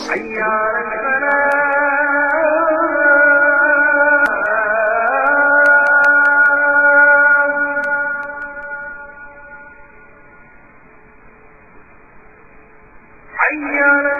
حي على الفلاح حي على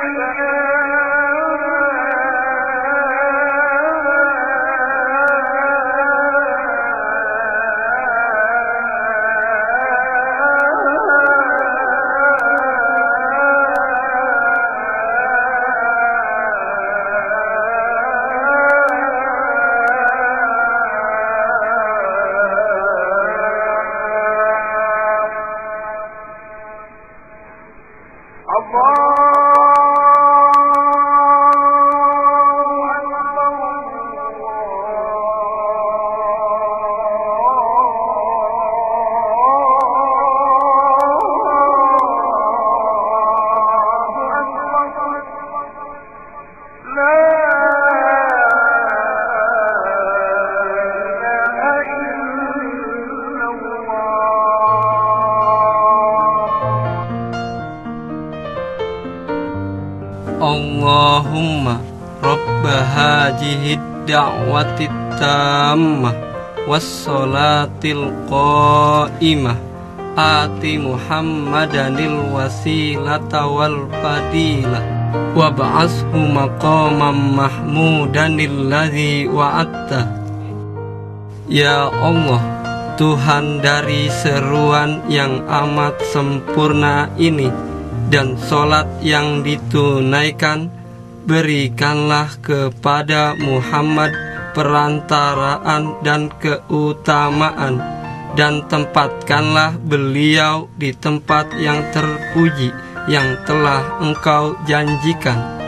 Allahumma Rabba hadhid da'watit tammah wassolatil qa'imah ati Muhammadanil wasilata wal fadilah wab'ashu maqamam mahmudanil ladzi wa'atta. Ya Allah, Tuhan dari seruan yang amat sempurna ini dan solat yang ditunaikan, berikanlah kepada Muhammad perantaraan dan keutamaan, dan tempatkanlah beliau di tempat yang terpuji yang telah Engkau janjikan.